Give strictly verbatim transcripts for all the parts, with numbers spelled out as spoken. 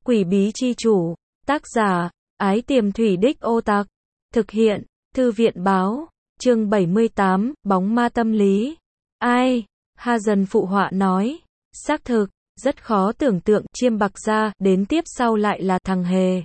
Quỷ bí chi chủ, tác giả, Ái Tiềm Thủy Đích Ô Tặc, thực hiện, Thư viện báo, chương bảy mươi tám, bóng ma tâm lý. Ai? Ha dần phụ họa nói, xác thực, rất khó tưởng tượng, chiêm bạc ra, đến tiếp sau lại là thằng hề.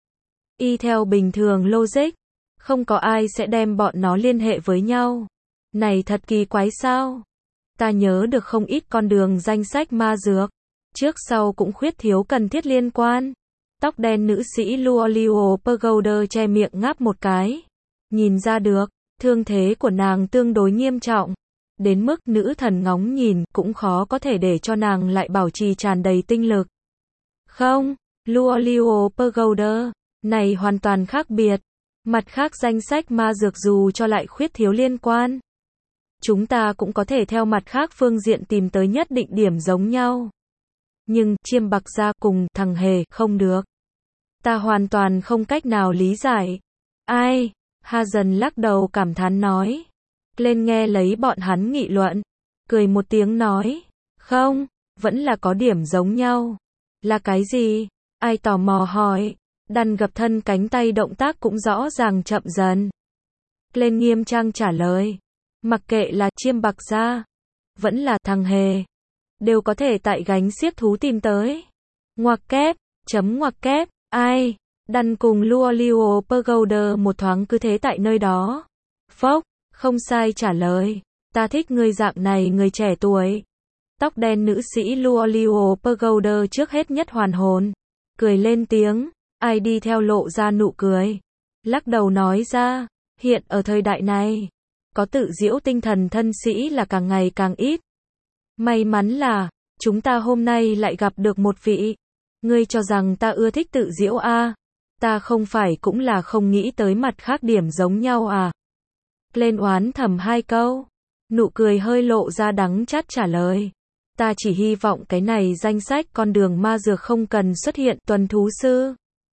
Y theo bình thường logic, không có ai sẽ đem bọn nó liên hệ với nhau. Này thật kỳ quái sao? Ta nhớ được không ít con đường danh sách ma dược, trước sau cũng khuyết thiếu cần thiết liên quan. Tóc đen nữ sĩ Luolio Pagoda che miệng ngáp một cái. Nhìn ra được, thương thế của nàng tương đối nghiêm trọng. Đến mức nữ thần ngóng nhìn, cũng khó có thể để cho nàng lại bảo trì tràn đầy tinh lực. Không, Luolio Pagoda, này hoàn toàn khác biệt. Mặt khác danh sách ma dược dù cho lại khuyết thiếu liên quan, chúng ta cũng có thể theo mặt khác phương diện tìm tới nhất định điểm giống nhau. Nhưng, chiêm bạc ra cùng thằng hề, không được. Ta hoàn toàn không cách nào lý giải. Ai? Ha dần lắc đầu cảm thán nói. Lên nghe lấy bọn hắn nghị luận. Cười một tiếng nói. Không, vẫn là có điểm giống nhau. Là cái gì? Ai tò mò hỏi. Đàn gập thân cánh tay động tác cũng rõ ràng chậm dần. Lên nghiêm trang trả lời. Mặc kệ là chiêm bạc ra, vẫn là thằng hề, đều có thể tại gánh xiếc thú tìm tới. Ngoặc kép, chấm ngoặc kép, ai? Đàn cùng Luolio Pagoda một thoáng cứ thế tại nơi đó. Phốc, không sai trả lời. Ta thích người dạng này người trẻ tuổi. Tóc đen nữ sĩ Luolio Pagoda trước hết nhất hoàn hồn. Cười lên tiếng, ai đi theo lộ ra nụ cười. Lắc đầu nói ra, hiện ở thời đại này, có tự giễu tinh thần thân sĩ là càng ngày càng ít. May mắn là, chúng ta hôm nay lại gặp được một vị. Ngươi cho rằng ta ưa thích tự giễu à? Ta không phải cũng là không nghĩ tới mặt khác điểm giống nhau à? Lên oán thầm hai câu. Nụ cười hơi lộ ra đắng chát trả lời. Ta chỉ hy vọng cái này danh sách con đường ma dược không cần xuất hiện tuần thú sư,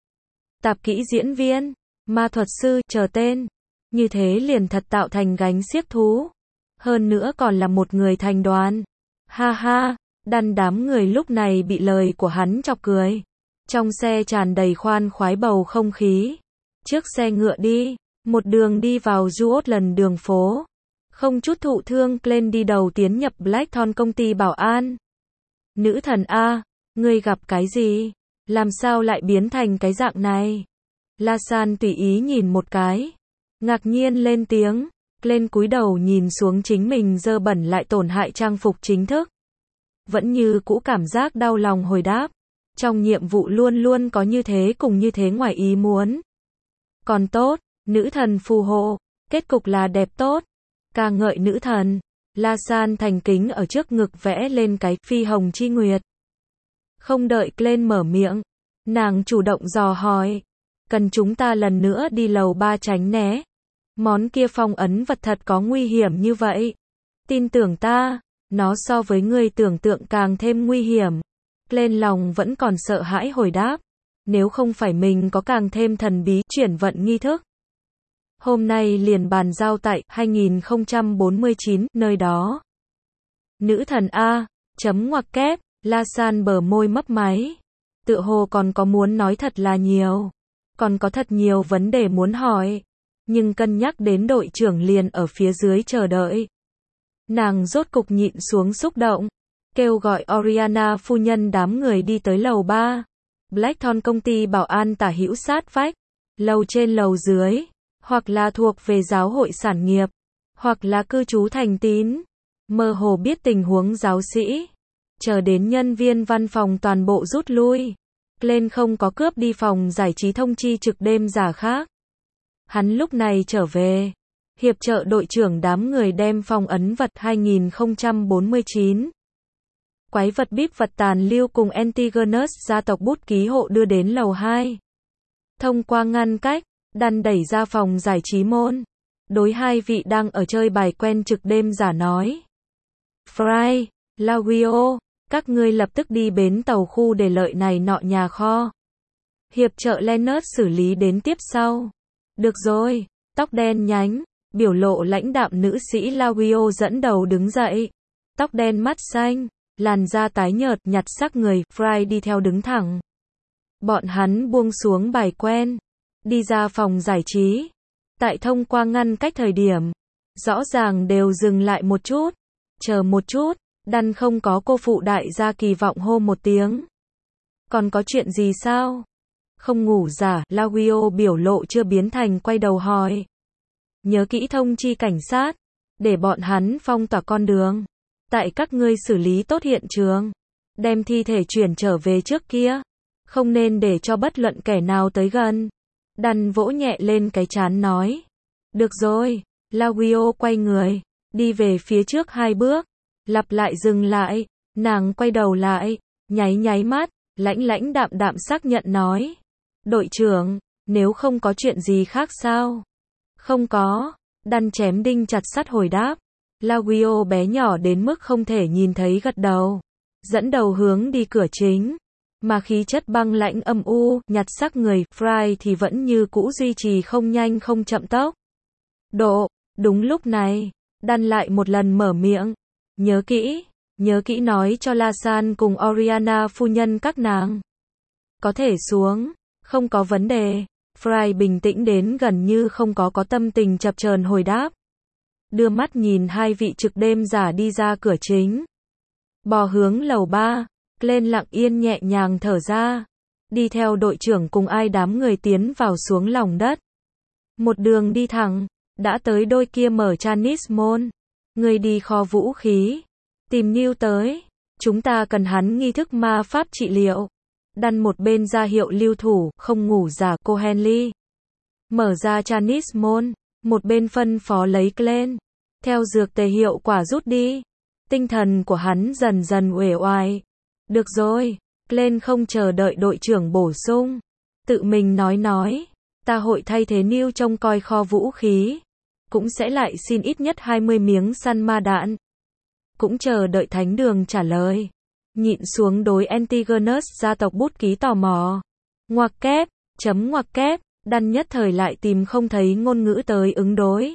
tạp kỹ diễn viên, ma thuật sư, chờ tên. Như thế liền thật tạo thành gánh xiếc thú. Hơn nữa còn là một người thành đoàn. Ha ha, đàn đám người lúc này bị lời của hắn chọc cười. Trong xe tràn đầy khoan khoái bầu không khí. Trước xe ngựa đi, một đường đi vào Juotland đường phố. Không chút thụ thương, lên đi đầu tiến nhập Blackthorn công ty bảo an. Nữ thần A, ngươi gặp cái gì? Làm sao lại biến thành cái dạng này? La San tùy ý nhìn một cái. Ngạc nhiên lên tiếng, lên cúi đầu nhìn xuống chính mình dơ bẩn lại tổn hại trang phục chính thức. Vẫn như cũ cảm giác đau lòng hồi đáp. Trong nhiệm vụ luôn luôn có như thế cùng như thế ngoài ý muốn. Còn tốt, nữ thần phù hộ, kết cục là đẹp tốt. Ca ngợi nữ thần, La San thành kính ở trước ngực vẽ lên cái phi hồng chi nguyệt. Không đợi lên mở miệng, nàng chủ động dò hỏi. Cần chúng ta lần nữa đi lầu ba tránh né? Món kia phong ấn vật thật có nguy hiểm như vậy? Tin tưởng ta, nó so với ngươi tưởng tượng càng thêm nguy hiểm. Lên lòng vẫn còn sợ hãi hồi đáp. Nếu không phải mình có càng thêm thần bí chuyển vận nghi thức, hôm nay liền bàn giao tại hai nghìn không trăm bốn mươi chín nơi đó. Nữ thần A, chấm ngoặc kép, La San bờ môi mấp máy. Tựa hồ còn có muốn nói thật là nhiều. Còn có thật nhiều vấn đề muốn hỏi. Nhưng cân nhắc đến đội trưởng liền ở phía dưới chờ đợi. Nàng rốt cục nhịn xuống xúc động. Kêu gọi Oriana phu nhân đám người đi tới lầu ba. Blackthorn công ty bảo an tả hữu sát vách. Lầu trên lầu dưới. Hoặc là thuộc về giáo hội sản nghiệp. Hoặc là cư trú thành tín. Mơ hồ biết tình huống giáo sĩ. Chờ đến nhân viên văn phòng toàn bộ rút lui. Lên không có cướp đi phòng giải trí thông chi trực đêm giả khác. Hắn lúc này trở về. Hiệp trợ đội trưởng đám người đem phong ấn vật hai nghìn không trăm bốn mươi chín. Quái vật bíp vật tàn lưu cùng Antigonus gia tộc bút ký hộ đưa đến lầu hai. Thông qua ngăn cách, đàn đẩy ra phòng giải trí môn. Đối hai vị đang ở chơi bài quen trực đêm giả nói. Fry, Laguio, các ngươi lập tức đi bến tàu khu để lợi này nọ nhà kho. Hiệp trợ Leonard xử lý đến tiếp sau. Được rồi, tóc đen nhánh, biểu lộ lãnh đạm nữ sĩ Laguio dẫn đầu đứng dậy. Tóc đen mắt xanh, làn da tái nhợt nhặt sắc người, Fry đi theo đứng thẳng. Bọn hắn buông xuống bài quen, đi ra phòng giải trí. Tại thông qua ngăn cách thời điểm, rõ ràng đều dừng lại một chút. Chờ một chút, Đan không có cô phụ đại gia kỳ vọng hô một tiếng. Còn có chuyện gì sao? Không ngủ giả, Lauio biểu lộ chưa biến thành quay đầu hỏi. Nhớ kỹ thông chi cảnh sát, để bọn hắn phong tỏa con đường. Tại các ngươi xử lý tốt hiện trường, đem thi thể chuyển trở về trước kia. Không nên để cho bất luận kẻ nào tới gần. Đan vỗ nhẹ lên cái trán nói. Được rồi, Lauio quay người, đi về phía trước hai bước, lặp lại dừng lại, nàng quay đầu lại, nháy nháy mắt, lãnh lãnh đạm đạm xác nhận nói. Đội trưởng, nếu không có chuyện gì khác sao? Không có, Đan chém đinh chặt sắt hồi đáp. Lauio bé nhỏ đến mức không thể nhìn thấy gật đầu, dẫn đầu hướng đi cửa chính. Mà khí chất băng lãnh âm u, nhạt sắc người, Fry thì vẫn như cũ duy trì không nhanh không chậm tốc. Độ, đúng lúc này, Đan lại một lần mở miệng. Nhớ kỹ, nhớ kỹ nói cho La San cùng Oriana phu nhân các nàng. Có thể xuống, không có vấn đề. Fry bình tĩnh đến gần như không có có tâm tình chập chờn hồi đáp. Đưa mắt nhìn hai vị trực đêm giả đi ra cửa chính. Bò hướng lầu ba. Lên lặng yên nhẹ nhàng thở ra, đi theo đội trưởng cùng ai đám người tiến vào xuống lòng đất. Một đường đi thẳng, đã tới đôi kia mở Chanis môn. Người đi kho vũ khí, tìm Neil tới, chúng ta cần hắn nghi thức ma pháp trị liệu. Đan một bên ra hiệu lưu thủ, không ngủ giả cô Henley. Mở ra Chanis môn, một bên phân phó lấy Glenn, theo dược tề hiệu quả rút đi. Tinh thần của hắn dần dần uể oải. Được rồi, Glenn không chờ đợi đội trưởng bổ sung. Tự mình nói nói, ta hội thay thế Neil trông coi kho vũ khí. Cũng sẽ lại xin ít nhất hai mươi miếng săn ma đạn. Cũng chờ đợi thánh đường trả lời. Nhịn xuống đối Antigonus gia tộc bút ký tò mò. Ngoặc kép, chấm ngoặc kép, Đan nhất thời lại tìm không thấy ngôn ngữ tới ứng đối.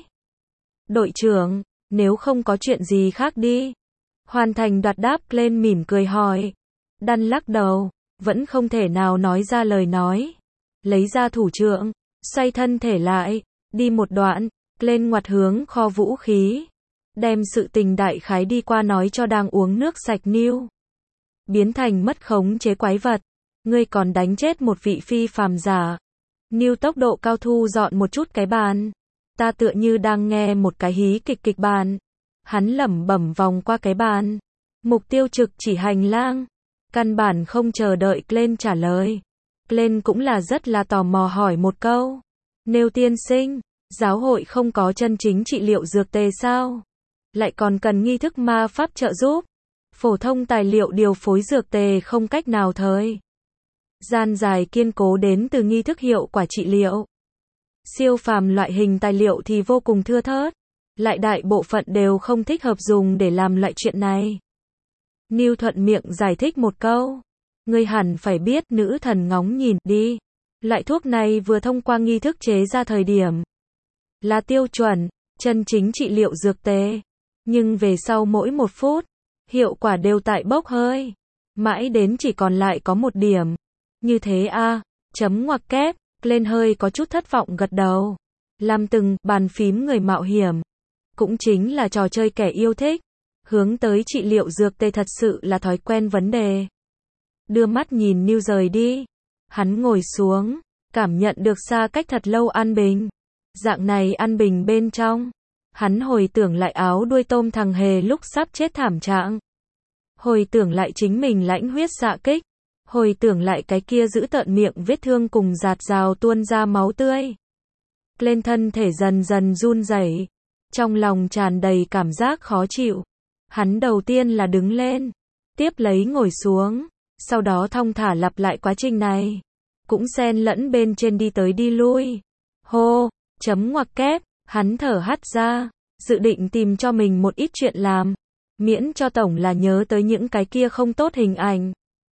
Đội trưởng, nếu không có chuyện gì khác đi. Hoàn thành đoạt đáp lên mỉm cười hỏi. Đan lắc đầu, vẫn không thể nào nói ra lời nói. Lấy ra thủ trượng, xoay thân thể lại, đi một đoạn, lên ngoặt hướng kho vũ khí. Đem sự tình đại khái đi qua nói cho đang uống nước sạch Neil. Biến thành mất khống chế quái vật. Ngươi còn đánh chết một vị phi phàm giả. Neil tốc độ cao thu dọn một chút cái bàn. Ta tựa như đang nghe một cái hí kịch kịch bàn. Hắn lẩm bẩm vòng qua cái bàn. Mục tiêu trực chỉ hành lang. Căn bản không chờ đợi Glenn trả lời. Glenn cũng là rất là tò mò hỏi một câu. Neil tiên sinh, giáo hội không có chân chính trị liệu dược tề sao? Lại còn cần nghi thức ma pháp trợ giúp. Phổ thông tài liệu điều phối dược tề không cách nào thời gian dài kiên cố đến từ nghi thức hiệu quả trị liệu. Siêu phàm loại hình tài liệu thì vô cùng thưa thớt. Lại đại bộ phận đều không thích hợp dùng để làm loại chuyện này. Neil thuận miệng giải thích một câu. Ngươi hẳn phải biết, nữ thần ngóng nhìn đi. Loại thuốc này vừa thông qua nghi thức chế ra thời điểm là tiêu chuẩn, chân chính trị liệu dược tề. Nhưng về sau mỗi một phút, hiệu quả đều tại bốc hơi. Mãi đến chỉ còn lại có một điểm. Như thế a à, chấm ngoặc kép, lên hơi có chút thất vọng gật đầu. Làm từng bàn phím người mạo hiểm. Cũng chính là trò chơi kẻ yêu thích. Hướng tới trị liệu dược tê thật sự là thói quen vấn đề. Đưa mắt nhìn Neil rời đi. Hắn ngồi xuống, cảm nhận được xa cách thật lâu an bình. Dạng này an bình bên trong. Hắn hồi tưởng lại áo đuôi tôm thằng hề lúc sắp chết thảm trạng. Hồi tưởng lại chính mình lãnh huyết xạ kích. Hồi tưởng lại cái kia giữ tợn miệng vết thương cùng giạt rào tuôn ra máu tươi. Lên thân thể dần dần run rẩy, trong lòng tràn đầy cảm giác khó chịu. Hắn đầu tiên là đứng lên, tiếp lấy ngồi xuống, sau đó thong thả lặp lại quá trình này. Cũng xen lẫn bên trên đi tới đi lui. Hô, chấm ngoặc kép, hắn thở hắt ra, dự định tìm cho mình một ít chuyện làm. Miễn cho tổng là nhớ tới những cái kia không tốt hình ảnh.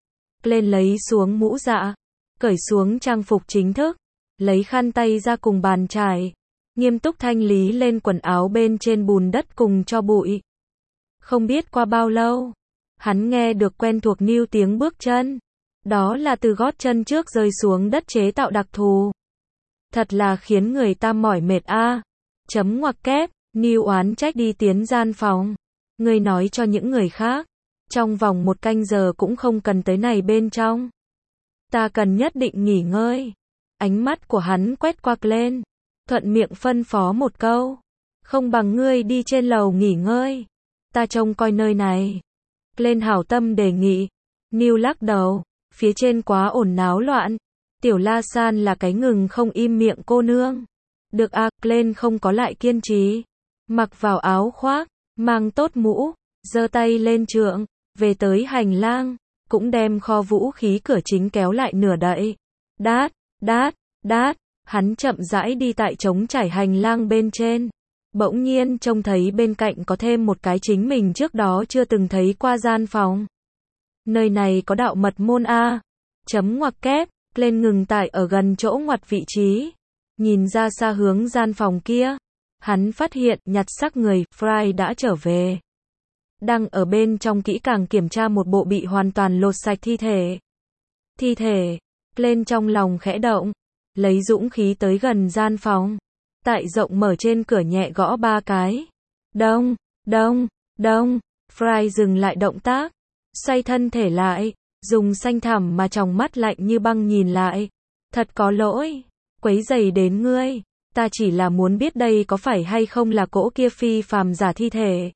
Lên lấy xuống mũ dạ, cởi xuống trang phục chính thức, lấy khăn tay ra cùng bàn chải, nghiêm túc thanh lý lên quần áo bên trên bùn đất cùng cho bụi. Không biết qua bao lâu, hắn nghe được quen thuộc Neil tiếng bước chân, Đó là từ gót chân trước rơi xuống đất chế tạo đặc thù. Thật là khiến người ta mỏi mệt a. Chấm ngoặc kép, Neil oán trách đi tiến gian phòng. Ngươi nói cho những người khác. Trong vòng một canh giờ cũng không cần tới này bên trong. Ta cần nhất định nghỉ ngơi. Ánh mắt của hắn quét qua lên. Thuận miệng phân phó một câu. Không bằng ngươi đi trên lầu nghỉ ngơi. Ta trông coi nơi này. Lên hảo tâm đề nghị. Neil lắc đầu. Phía trên quá ồn náo loạn. Tiểu La San là cái ngừng không im miệng cô nương. Được à, lên không có lại kiên trì. Mặc vào áo khoác, mang tốt mũ, giơ tay lên trượng, về tới hành lang, cũng đem kho vũ khí cửa chính kéo lại nửa đậy. Đát, đát, đát, hắn chậm rãi đi tại trống trải hành lang bên trên. Bỗng nhiên trông thấy bên cạnh có thêm một cái chính mình trước đó chưa từng thấy qua gian phòng. Nơi này có đạo mật môn a. Chấm ngoặc kép, lên ngừng tại ở gần chỗ ngoặt vị trí. Nhìn ra xa hướng gian phòng kia. Hắn phát hiện nhặt xác người, Fry đã trở về. Đang ở bên trong kỹ càng kiểm tra một bộ bị hoàn toàn lột sạch thi thể. Thi thể, lên trong lòng khẽ động. Lấy dũng khí tới gần gian phòng. Tại rộng mở trên cửa nhẹ gõ ba cái. Đông, đông, đông. Fry dừng lại động tác. Xoay thân thể lại. Dùng xanh thẳm mà tròng mắt lạnh như băng nhìn lại. Thật có lỗi. Quấy rầy đến ngươi. Ta chỉ là muốn biết đây có phải hay không là cỗ kia phi phàm giả thi thể.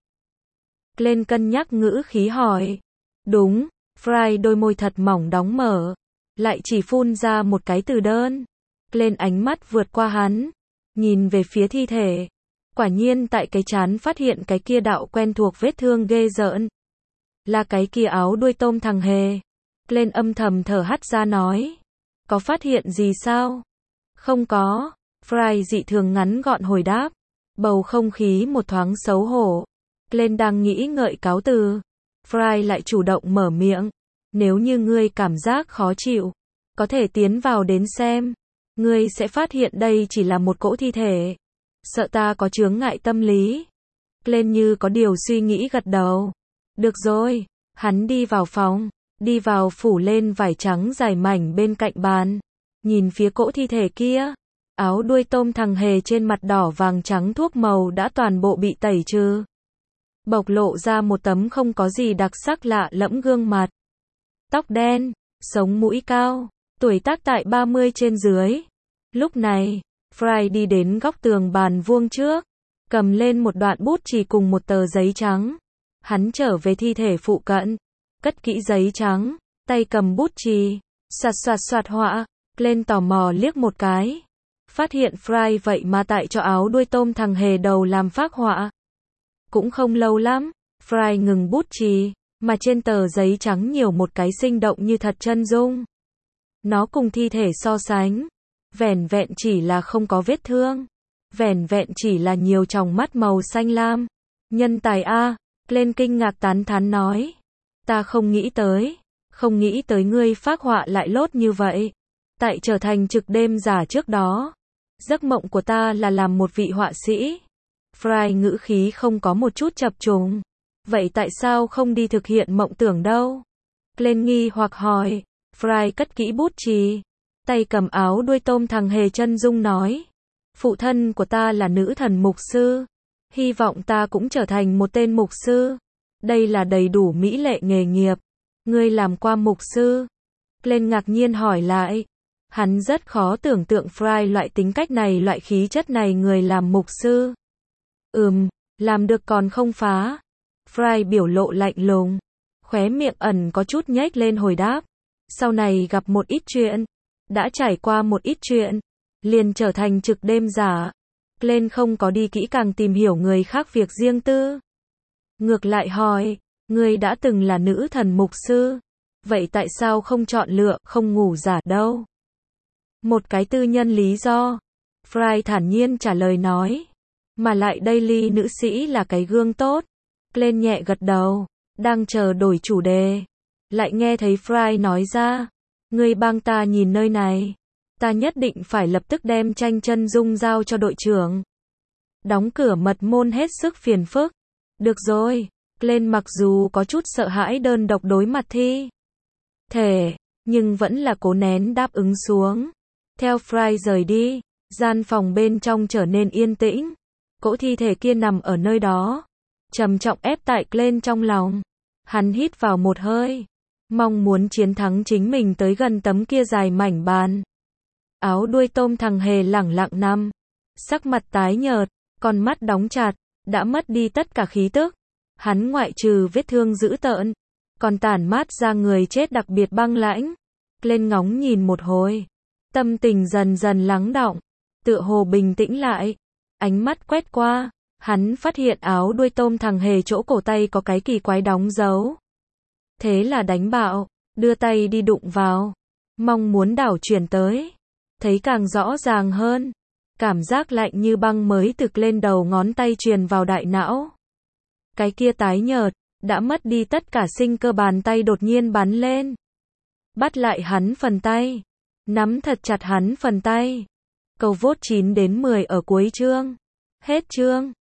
Lên cân nhắc ngữ khí hỏi. Đúng. Fry đôi môi thật mỏng đóng mở. Lại chỉ phun ra một cái từ đơn. Lên ánh mắt vượt qua hắn. Nhìn về phía thi thể. Quả nhiên tại cái trán phát hiện cái kia đạo quen thuộc vết thương ghê rợn. Là cái kia áo đuôi tôm thằng hề. Lên âm thầm thở hắt ra nói. Có phát hiện gì sao? Không có. Fry dị thường ngắn gọn hồi đáp. Bầu không khí một thoáng xấu hổ. Lên đang nghĩ ngợi cáo từ. Fry lại chủ động mở miệng. Nếu như ngươi cảm giác khó chịu, có thể tiến vào đến xem. Ngươi sẽ phát hiện đây chỉ là một cỗ thi thể. Sợ ta có chướng ngại tâm lý. Lên như có điều suy nghĩ gật đầu. Được rồi. Hắn đi vào phòng. Đi vào phủ lên vải trắng dài mảnh bên cạnh bàn. Nhìn phía cỗ thi thể kia. Áo đuôi tôm thằng hề trên mặt đỏ vàng trắng thuốc màu đã toàn bộ bị tẩy trừ. Bộc lộ ra một tấm không có gì đặc sắc lạ lẫm gương mặt. Tóc đen, sống mũi cao, tuổi tác tại ba mươi trên dưới. Lúc này, Fry đi đến góc tường bàn vuông trước, cầm lên một đoạn bút chì cùng một tờ giấy trắng. Hắn trở về thi thể phụ cận, cất kỹ giấy trắng, tay cầm bút chì, soạt soạt soạt họa, lên tò mò liếc một cái. Phát hiện Fry vậy mà tại cho áo đuôi tôm thằng hề đầu làm phác họa. Cũng không lâu lắm, Fry ngừng bút chì, mà trên tờ giấy trắng nhiều một cái sinh động như thật chân dung. Nó cùng thi thể so sánh, vẻn vẹn chỉ là không có vết thương, vẻn vẹn chỉ là nhiều tròng mắt màu xanh lam. Nhân tài a, lên kinh ngạc tán thán nói. Ta không nghĩ tới, không nghĩ tới ngươi phác họa lại lốt như vậy. Tại trở thành trực đêm giả trước đó, giấc mộng của ta là làm một vị họa sĩ. Fry ngữ khí không có một chút chập trùng. Vậy tại sao không đi thực hiện mộng tưởng đâu? Lên nghi hoặc hỏi. Fry cất kỹ bút chì, tay cầm áo đuôi tôm thằng hề chân dung nói. Phụ thân của ta là nữ thần mục sư. Hy vọng ta cũng trở thành một tên mục sư. Đây là đầy đủ mỹ lệ nghề nghiệp. Ngươi làm qua mục sư? Lên ngạc nhiên hỏi lại. Hắn rất khó tưởng tượng Fry loại tính cách này, loại khí chất này người làm mục sư. Ừm, làm được còn không phá. Fry biểu lộ lạnh lùng, khóe miệng ẩn có chút nhếch lên hồi đáp. Sau này gặp một ít chuyện, đã trải qua một ít chuyện, liền trở thành trực đêm giả. Lên không có đi kỹ càng tìm hiểu người khác việc riêng tư. Ngược lại hỏi, ngươi đã từng là nữ thần mục sư, vậy tại sao không chọn lựa không ngủ giả đâu? Một cái tư nhân lý do. Fry thản nhiên trả lời nói. Mà lại Daily nữ sĩ là cái gương tốt. Lên nhẹ gật đầu, đang chờ đổi chủ đề. Lại nghe thấy Fry nói ra. Ngươi bang ta nhìn nơi này. Ta nhất định phải lập tức đem tranh chân dung giao cho đội trưởng. Đóng cửa mật môn hết sức phiền phức. Được rồi. Lên mặc dù có chút sợ hãi đơn độc đối mặt thi thể. nhưng vẫn là cố nén đáp ứng xuống. Theo Fry rời đi, gian phòng bên trong trở nên yên tĩnh. Cỗ thi thể kia nằm ở nơi đó, trầm trọng ép tại Glenn trong lòng. Hắn hít vào một hơi, mong muốn chiến thắng chính mình tới gần tấm kia dài mảnh bàn. Áo đuôi tôm thằng hề lẳng lặng nằm, sắc mặt tái nhợt, con mắt đóng chặt, đã mất đi tất cả khí tức. Hắn ngoại trừ vết thương dữ tợn, còn tản mát ra người chết đặc biệt băng lãnh. Glenn ngóng nhìn một hồi, tâm tình dần dần lắng đọng, tựa hồ bình tĩnh lại. Ánh mắt quét qua, hắn phát hiện áo đuôi tôm thằng hề chỗ cổ tay có cái kỳ quái đóng dấu. Thế là đánh bạo, đưa tay đi đụng vào, mong muốn đảo chuyển tới. Thấy càng rõ ràng hơn, cảm giác lạnh như băng mới từ lên đầu ngón tay truyền vào đại não. Cái kia tái nhợt, đã mất đi tất cả sinh cơ bàn tay đột nhiên bắn lên. Bắt lại hắn phần tay, nắm thật chặt hắn phần tay. Câu vốt chín đến mười ở cuối chương. Hết chương.